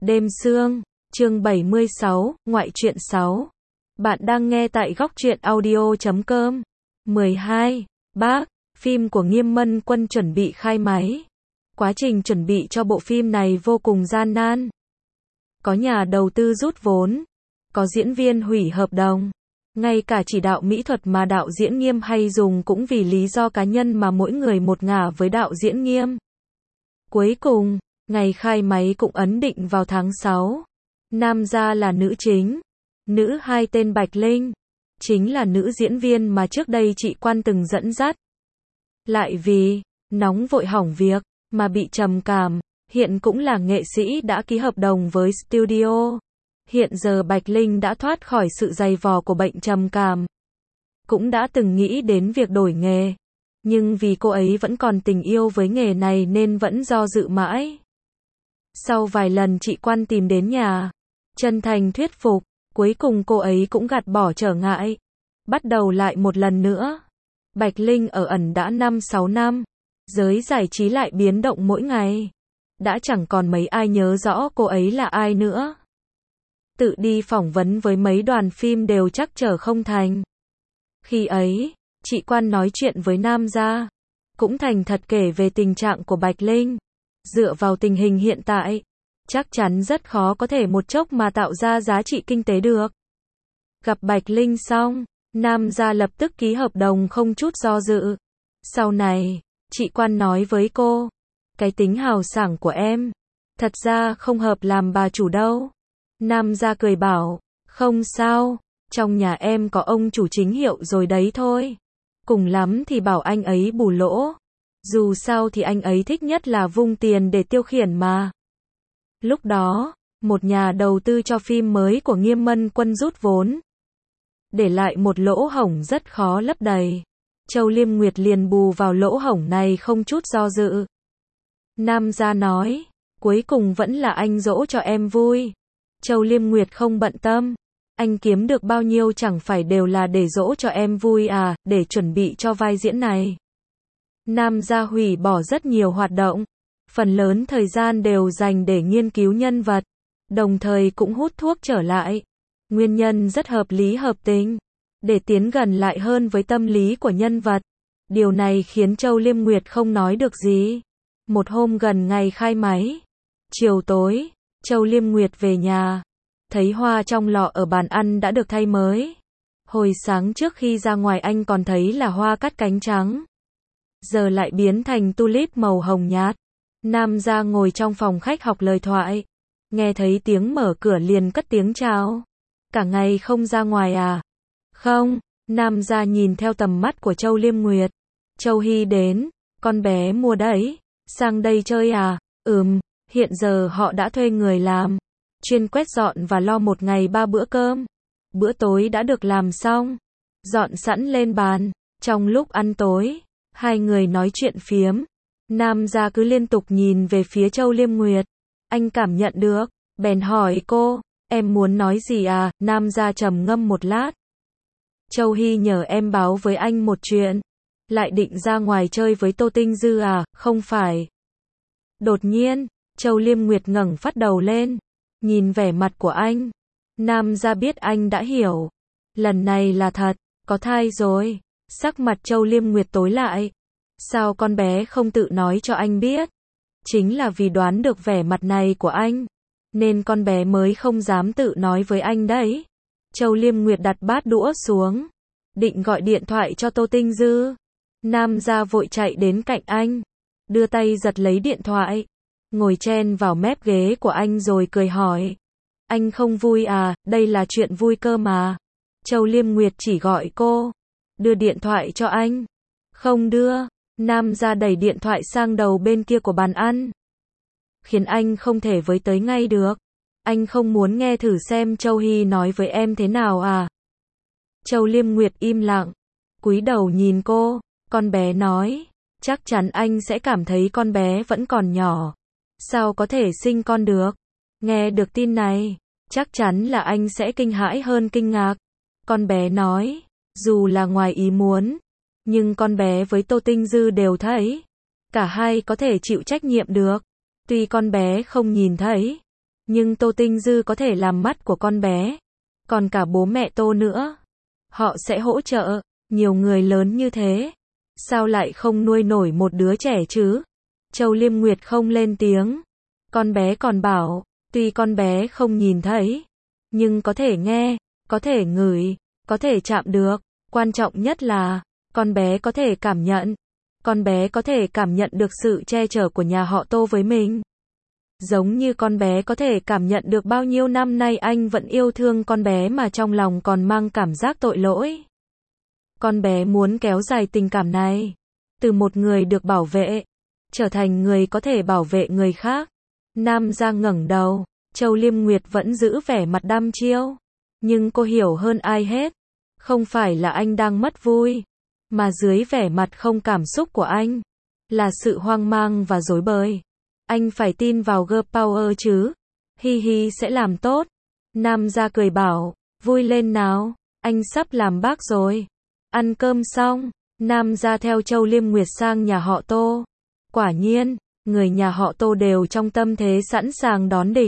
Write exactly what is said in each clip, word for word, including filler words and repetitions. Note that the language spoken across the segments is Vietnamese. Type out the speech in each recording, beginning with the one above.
Đêm Sương, chương bảy mươi sáu, ngoại truyện sáu. Bạn đang nghe tại góc truyện audio chấm com. mười hai. Bác, phim của Nghiêm Mân Quân chuẩn bị khai máy. Quá trình chuẩn bị cho bộ phim này vô cùng gian nan. Có nhà đầu tư rút vốn, có diễn viên hủy hợp đồng. Ngay cả chỉ đạo mỹ thuật mà đạo diễn Nghiêm hay dùng cũng vì lý do cá nhân mà mỗi người một ngả với đạo diễn Nghiêm. Cuối cùng, ngày khai máy cũng ấn định vào tháng sáu. Nam gia là nữ chính, nữ hai tên Bạch Linh, chính là nữ diễn viên mà trước đây chị Quan từng dẫn dắt. Lại vì nóng vội hỏng việc mà bị trầm cảm, hiện cũng là nghệ sĩ đã ký hợp đồng với studio. Hiện giờ Bạch Linh đã thoát khỏi sự dày vò của bệnh trầm cảm, cũng đã từng nghĩ đến việc đổi nghề, nhưng vì cô ấy vẫn còn tình yêu với nghề này nên vẫn do dự mãi. Sau vài lần chị Quan tìm đến nhà, chân thành thuyết phục, cuối cùng cô ấy cũng gạt bỏ trở ngại, bắt đầu lại một lần nữa. Bạch Linh ở ẩn đã năm sáu năm, giới giải trí lại biến động mỗi ngày, đã chẳng còn mấy ai nhớ rõ cô ấy là ai nữa. Tự đi phỏng vấn với mấy đoàn phim đều trắc trở không thành. Khi ấy, chị Quan nói chuyện với Nam gia, cũng thành thật kể về tình trạng của Bạch Linh. Dựa vào tình hình hiện tại, chắc chắn rất khó có thể một chốc mà tạo ra giá trị kinh tế được. Gặp Bạch Linh xong, Nam gia lập tức ký hợp đồng không chút do dự. Sau này, chị Quan nói với cô, cái tính hào sảng của em, thật ra không hợp làm bà chủ đâu. Nam gia cười bảo, không sao, trong nhà em có ông chủ chính hiệu rồi đấy thôi. Cùng lắm thì bảo anh ấy bù lỗ. Dù sao thì anh ấy thích nhất là vung tiền để tiêu khiển mà. Lúc đó, một nhà đầu tư cho phim mới của Nghiêm Mân Quân rút vốn, để lại một lỗ hổng rất khó lấp đầy. Châu Liêm Nguyệt liền bù vào lỗ hổng này không chút do dự. Nam gia nói, cuối cùng vẫn là anh dỗ cho em vui. Châu Liêm Nguyệt không bận tâm, anh kiếm được bao nhiêu chẳng phải đều là để dỗ cho em vui à, để chuẩn bị cho vai diễn này. Nam gia hủy bỏ rất nhiều hoạt động, phần lớn thời gian đều dành để nghiên cứu nhân vật, đồng thời cũng hút thuốc trở lại. Nguyên nhân rất hợp lý hợp tình, để tiến gần lại hơn với tâm lý của nhân vật. Điều này khiến Châu Liêm Nguyệt không nói được gì. Một hôm gần ngày khai máy, chiều tối, Châu Liêm Nguyệt về nhà, thấy hoa trong lọ ở bàn ăn đã được thay mới. Hồi sáng trước khi ra ngoài anh còn thấy là hoa cắt cánh trắng, giờ lại biến thành tulip màu hồng nhạt. Nam gia ngồi trong phòng khách học lời thoại, nghe thấy tiếng mở cửa liền cất tiếng chào. Cả ngày không ra ngoài à? Không, Nam gia nhìn theo tầm mắt của Châu Liêm Nguyệt. Châu Hy đến, con bé mua đấy, sang đây chơi à? Ừm, hiện giờ họ đã thuê người làm, chuyên quét dọn và lo một ngày ba bữa cơm. Bữa tối đã được làm xong, dọn sẵn lên bàn. Trong lúc ăn tối, hai người nói chuyện phiếm. Nam gia cứ liên tục nhìn về phía Châu Liêm Nguyệt. Anh cảm nhận được, bèn hỏi cô, em muốn nói gì à? Nam gia trầm ngâm một lát. Châu Hy nhờ em báo với anh một chuyện. Lại định ra ngoài chơi với Tô Tinh Dư à? Không phải. Đột nhiên, Châu Liêm Nguyệt ngẩng phát đầu lên, nhìn vẻ mặt của anh. Nam gia biết anh đã hiểu. Lần này là thật, có thai rồi. Sắc mặt Châu Liêm Nguyệt tối lại. Sao con bé không tự nói cho anh biết? Chính là vì đoán được vẻ mặt này của anh, nên con bé mới không dám tự nói với anh đấy. Châu Liêm Nguyệt đặt bát đũa xuống, định gọi điện thoại cho Tô Tinh Dư. Nam gia vội chạy đến cạnh anh, đưa tay giật lấy điện thoại, ngồi chen vào mép ghế của anh rồi cười hỏi. Anh không vui à? Đây là chuyện vui cơ mà. Châu Liêm Nguyệt chỉ gọi cô đưa điện thoại cho anh. Không đưa. Nam gia đẩy điện thoại sang đầu bên kia của bàn ăn, khiến anh không thể với tới ngay được. Anh không muốn nghe thử xem Châu Hy nói với em thế nào à? Châu Liêm Nguyệt im lặng, cúi đầu nhìn cô. Con bé nói, chắc chắn anh sẽ cảm thấy con bé vẫn còn nhỏ, sao có thể sinh con được. Nghe được tin này, chắc chắn là anh sẽ kinh hãi hơn kinh ngạc. Con bé nói, dù là ngoài ý muốn, nhưng con bé với Tô Tinh Dư đều thấy, cả hai có thể chịu trách nhiệm được. Tuy con bé không nhìn thấy, Nhưng Tô Tinh Dư có thể làm mắt của con bé. Còn cả bố mẹ Tô nữa. Họ sẽ hỗ trợ. Nhiều người lớn như thế. Sao lại không nuôi nổi một đứa trẻ chứ? Châu Liêm Nguyệt không lên tiếng. Con bé còn bảo, tuy con bé không nhìn thấy, nhưng có thể nghe, có thể ngửi, có thể chạm được. Quan trọng nhất là, con bé có thể cảm nhận. Con bé có thể cảm nhận được sự che chở của nhà họ Tô với mình. Giống như con bé có thể cảm nhận được bao nhiêu năm nay anh vẫn yêu thương con bé mà trong lòng còn mang cảm giác tội lỗi. Con bé muốn kéo dài tình cảm này. Từ một người được bảo vệ, trở thành người có thể bảo vệ người khác. Nam Gia ngẩng đầu, Châu Liêm Nguyệt vẫn giữ vẻ mặt đăm chiêu. Nhưng cô hiểu hơn ai hết. Không phải là anh đang mất vui, mà dưới vẻ mặt không cảm xúc của anh, là sự hoang mang và rối bời. Anh phải tin vào girl power chứ. Hi hi sẽ làm tốt. Nam Gia cười bảo, vui lên nào, anh sắp làm bác rồi. Ăn cơm xong, Nam Gia theo Châu Liêm Nguyệt sang nhà họ Tô. Quả nhiên, người nhà họ Tô đều trong tâm thế sẵn sàng đón địch.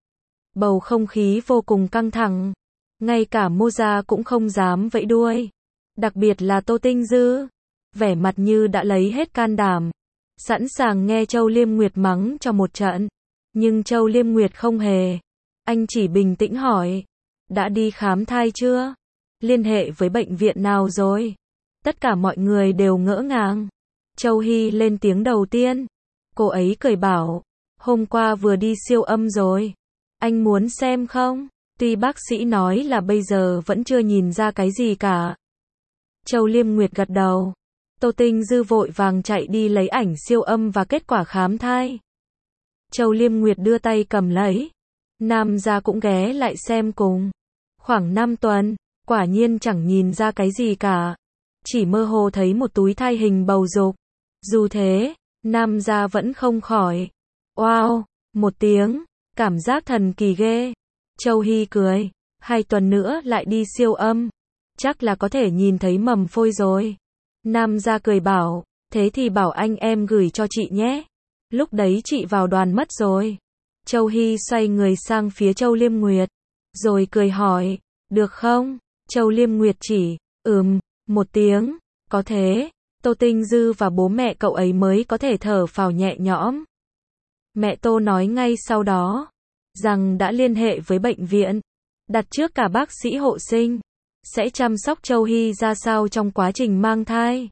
Bầu không khí vô cùng căng thẳng. Ngay cả Moza cũng không dám vẫy đuôi. Đặc biệt là Tô Tinh Dư. Vẻ mặt như đã lấy hết can đảm. Sẵn sàng nghe Châu Liêm Nguyệt mắng cho một trận. Nhưng Châu Liêm Nguyệt không hề. Anh chỉ bình tĩnh hỏi. Đã đi khám thai chưa? Liên hệ với bệnh viện nào rồi? Tất cả mọi người đều ngỡ ngàng. Châu Hy lên tiếng đầu tiên. Cô ấy cười bảo. Hôm qua vừa đi siêu âm rồi. Anh muốn xem không? Tuy bác sĩ nói là bây giờ vẫn chưa nhìn ra cái gì cả. Châu Liêm Nguyệt gật đầu. Tô Tinh Dư vội vàng chạy đi lấy ảnh siêu âm và kết quả khám thai. Châu Liêm Nguyệt đưa tay cầm lấy. Nam Gia cũng ghé lại xem cùng. Khoảng năm tuần, quả nhiên chẳng nhìn ra cái gì cả. Chỉ mơ hồ thấy một túi thai hình bầu dục. Dù thế, Nam Gia vẫn không khỏi. Wow, một tiếng, cảm giác thần kỳ ghê. Châu Hy cười, hai tuần nữa lại đi siêu âm. Chắc là có thể nhìn thấy mầm phôi rồi. Nam Gia cười bảo, thế thì bảo anh em gửi cho chị nhé. Lúc đấy chị vào đoàn mất rồi. Châu Hy xoay người sang phía Châu Liêm Nguyệt. Rồi cười hỏi, được không? Châu Liêm Nguyệt chỉ, ừm, một tiếng, có thế. Tô Tinh Dư và bố mẹ cậu ấy mới có thể thở phào nhẹ nhõm. Mẹ Tô nói ngay sau đó, rằng đã liên hệ với bệnh viện, đặt trước cả bác sĩ hộ sinh, sẽ chăm sóc Châu Hy ra sao trong quá trình mang thai.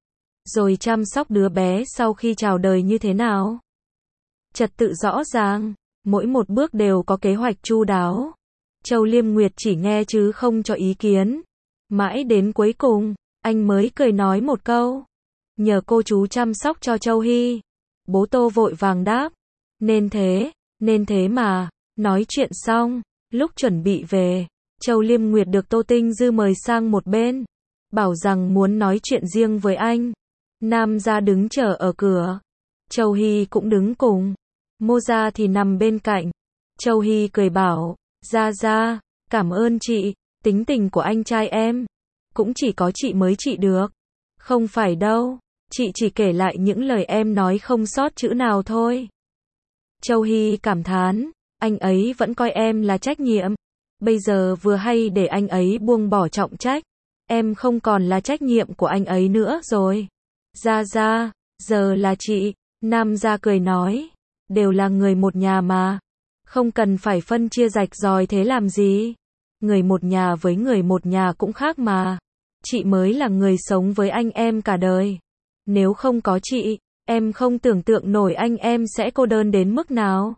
Rồi chăm sóc đứa bé sau khi chào đời như thế nào. Trật tự rõ ràng, mỗi một bước đều có kế hoạch chu đáo. Châu Liêm Nguyệt chỉ nghe chứ không cho ý kiến. Mãi đến cuối cùng, anh mới cười nói một câu. Nhờ cô chú chăm sóc cho Châu Hy. Bố Tô vội vàng đáp. Nên thế, nên thế mà. Nói chuyện xong, lúc chuẩn bị về, Châu Liêm Nguyệt được Tô Tinh Dư mời sang một bên. Bảo rằng muốn nói chuyện riêng với anh. Nam Gia đứng chờ ở cửa. Châu Hy cũng đứng cùng. Moza thì nằm bên cạnh. Châu Hy cười bảo, Gia Gia, cảm ơn chị, tính tình của anh trai em. Cũng chỉ có chị mới trị được. Không phải đâu, chị chỉ kể lại những lời em nói không sót chữ nào thôi. Châu Hy cảm thán, anh ấy vẫn coi em là trách nhiệm. Bây giờ vừa hay để anh ấy buông bỏ trọng trách. Em không còn là trách nhiệm của anh ấy nữa rồi. Gia Gia, giờ là chị. Nam Gia cười nói, đều là người một nhà mà. Không cần phải phân chia rạch ròi thế làm gì. Người một nhà với người một nhà cũng khác mà. Chị mới là người sống với anh em cả đời. Nếu không có chị, em không tưởng tượng nổi anh em sẽ cô đơn đến mức nào.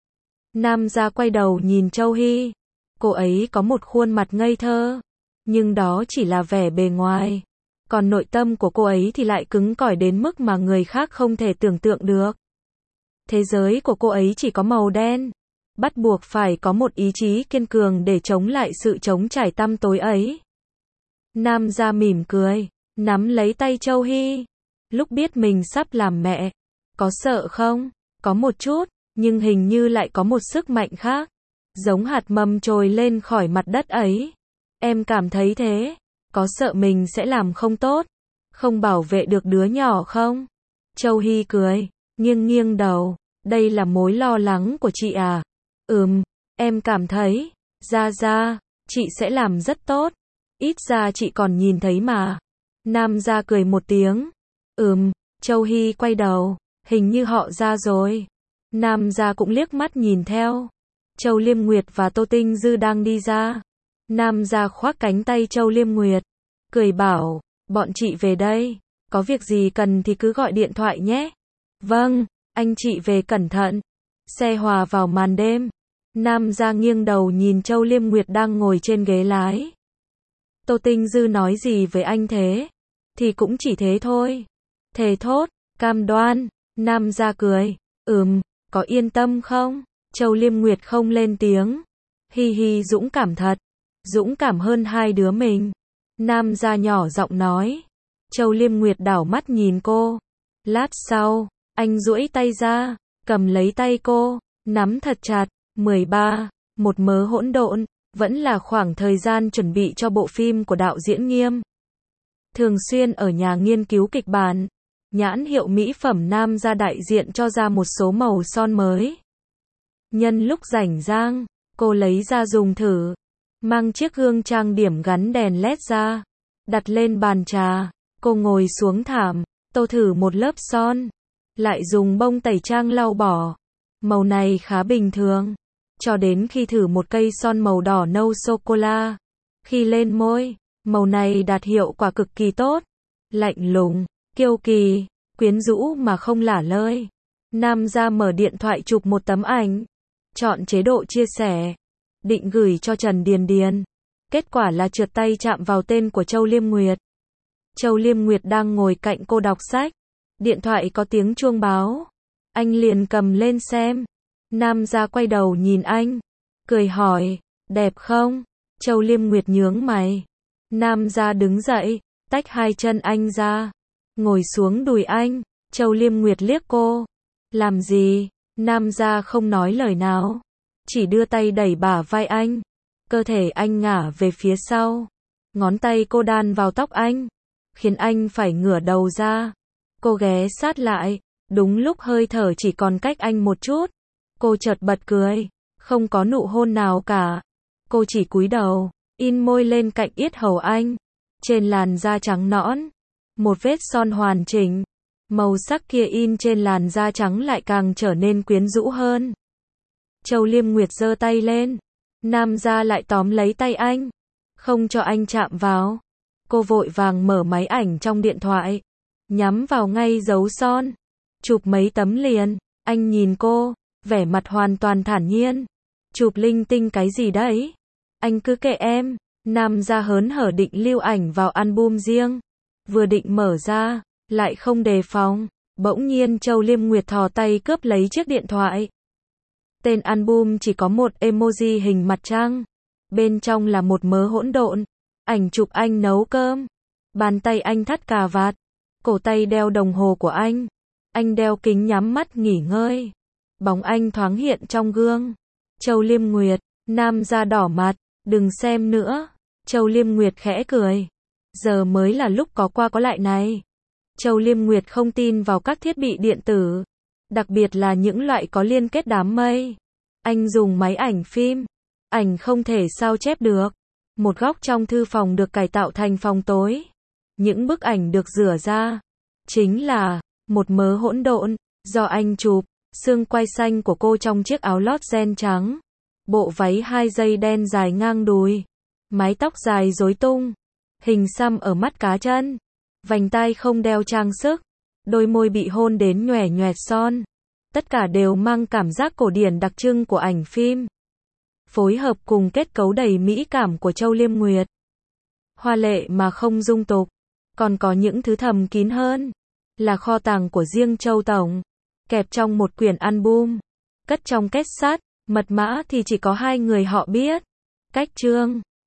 Nam Gia quay đầu nhìn Châu Hy. Cô ấy có một khuôn mặt ngây thơ. Nhưng đó chỉ là vẻ bề ngoài. Còn nội tâm của cô ấy thì lại cứng cỏi đến mức mà người khác không thể tưởng tượng được. Thế giới của cô ấy chỉ có màu đen. Bắt buộc phải có một ý chí kiên cường để chống lại sự trống trải tăm tối ấy. Nam Gia mỉm cười, nắm lấy tay Châu Hy. Lúc biết mình sắp làm mẹ, có sợ không? Có một chút, nhưng hình như lại có một sức mạnh khác. Giống hạt mầm trồi lên khỏi mặt đất ấy. Em cảm thấy thế, có sợ mình sẽ làm không tốt, không bảo vệ được đứa nhỏ không? Châu Hy cười, nghiêng nghiêng đầu, đây là mối lo lắng của chị à? Ừm, em cảm thấy, Gia Gia, chị sẽ làm rất tốt. Ít ra chị còn nhìn thấy mà. Nam Gia cười một tiếng. Ừm, Châu Hy quay đầu, hình như họ ra rồi. Nam Gia cũng liếc mắt nhìn theo. Châu Liêm Nguyệt và Tô Tinh Dư đang đi ra. Nam Gia khoác cánh tay Châu Liêm Nguyệt, cười bảo, bọn chị về đây, có việc gì cần thì cứ gọi điện thoại nhé. Vâng, anh chị về cẩn thận. Xe hòa vào màn đêm. Nam Gia nghiêng đầu nhìn Châu Liêm Nguyệt đang ngồi trên ghế lái. Tô Tinh Dư nói gì với anh thế? Thì cũng chỉ thế thôi. Thề thốt, cam đoan. Nam Gia cười. Ừm, có yên tâm không? Châu Liêm Nguyệt không lên tiếng. Hi hi, dũng cảm thật. Dũng cảm hơn hai đứa mình. Nam Gia nhỏ giọng nói. Châu Liêm Nguyệt đảo mắt nhìn cô. Lát sau, anh duỗi tay ra, cầm lấy tay cô, nắm thật chặt. mười ba. Một mớ hỗn độn, vẫn là khoảng thời gian chuẩn bị cho bộ phim của đạo diễn Nghiêm. Thường xuyên ở nhà nghiên cứu kịch bản. Nhãn hiệu mỹ phẩm Nam Gia đại diện cho ra một số màu son mới. Nhân lúc rảnh rang, cô lấy ra dùng thử. Mang chiếc gương trang điểm gắn đèn led ra. Đặt lên bàn trà. Cô ngồi xuống thảm, tô thử một lớp son. Lại dùng bông tẩy trang lau bỏ. Màu này khá bình thường. Cho đến khi thử một cây son màu đỏ nâu sô-cô-la. Khi lên môi, màu này đạt hiệu quả cực kỳ tốt. Lạnh lùng, kiêu kỳ, quyến rũ mà không lả lơi. Nam Gia mở điện thoại chụp một tấm ảnh. Chọn chế độ chia sẻ. Định gửi cho Trần Điền Điền. Kết quả là trượt tay chạm vào tên của Châu Liêm Nguyệt. Châu Liêm Nguyệt đang ngồi cạnh cô đọc sách. Điện thoại có tiếng chuông báo. Anh liền cầm lên xem. Nam Gia quay đầu nhìn anh. Cười hỏi, đẹp không? Châu Liêm Nguyệt nhướng mày. Nam Gia đứng dậy, tách hai chân anh ra. Ngồi xuống đùi anh. Châu Liêm Nguyệt liếc cô. Làm gì? Nam Gia không nói lời nào. Chỉ đưa tay đẩy bả vai anh. Cơ thể anh ngả về phía sau. Ngón tay cô đan vào tóc anh. Khiến anh phải ngửa đầu ra. Cô ghé sát lại. Đúng lúc hơi thở chỉ còn cách anh một chút. Cô chợt bật cười. Không có nụ hôn nào cả. Cô chỉ cúi đầu. In môi lên cạnh yết hầu anh. Trên làn da trắng nõn. Một vết son hoàn chỉnh. Màu sắc kia in trên làn da trắng lại càng trở nên quyến rũ hơn. Châu Liêm Nguyệt giơ tay lên. Nam Gia lại tóm lấy tay anh. Không cho anh chạm vào. Cô vội vàng mở máy ảnh trong điện thoại. Nhắm vào ngay dấu son. Chụp mấy tấm liền. Anh nhìn cô. Vẻ mặt hoàn toàn thản nhiên. Chụp linh tinh cái gì đấy? Anh cứ kệ em. Nam Gia hớn hở định lưu ảnh vào album riêng. Vừa định mở ra. Lại không đề phòng. Bỗng nhiên Châu Liêm Nguyệt thò tay cướp lấy chiếc điện thoại. Tên album chỉ có một emoji hình mặt trăng. Bên trong là một mớ hỗn độn. Ảnh chụp anh nấu cơm. Bàn tay anh thắt cà vạt. Cổ tay đeo đồng hồ của anh. Anh đeo kính nhắm mắt nghỉ ngơi. Bóng anh thoáng hiện trong gương. Châu Liêm Nguyệt. Nam Gia đỏ mặt. Đừng xem nữa. Châu Liêm Nguyệt khẽ cười. Giờ mới là lúc có qua có lại này. Châu Liêm Nguyệt không tin vào các thiết bị điện tử. Đặc biệt là những loại có liên kết đám mây. Anh dùng máy ảnh phim. Ảnh không thể sao chép được. Một góc trong thư phòng được cải tạo thành phòng tối. Những bức ảnh được rửa ra. Chính là một mớ hỗn độn. Do anh chụp. Xương quai xanh của cô trong chiếc áo lót ren trắng. Bộ váy hai dây đen dài ngang đùi. Mái tóc dài rối tung. Hình xăm ở mắt cá chân. Vành tai không đeo trang sức. Đôi môi bị hôn đến nhòe nhòe son. Tất cả đều mang cảm giác cổ điển đặc trưng của ảnh phim. Phối hợp cùng kết cấu đầy mỹ cảm của Châu Liêm Nguyệt. Hoa lệ mà không dung tục. Còn có những thứ thầm kín hơn. Là kho tàng của riêng Châu Tổng. Kẹp trong một quyển album. Cất trong két sắt. Mật mã thì chỉ có hai người họ biết. Cách chương.